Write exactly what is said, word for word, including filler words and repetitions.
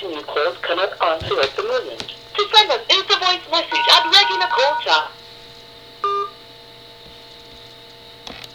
person you called cannot answer at the moment. To send an instant voice message, add Regina Culture.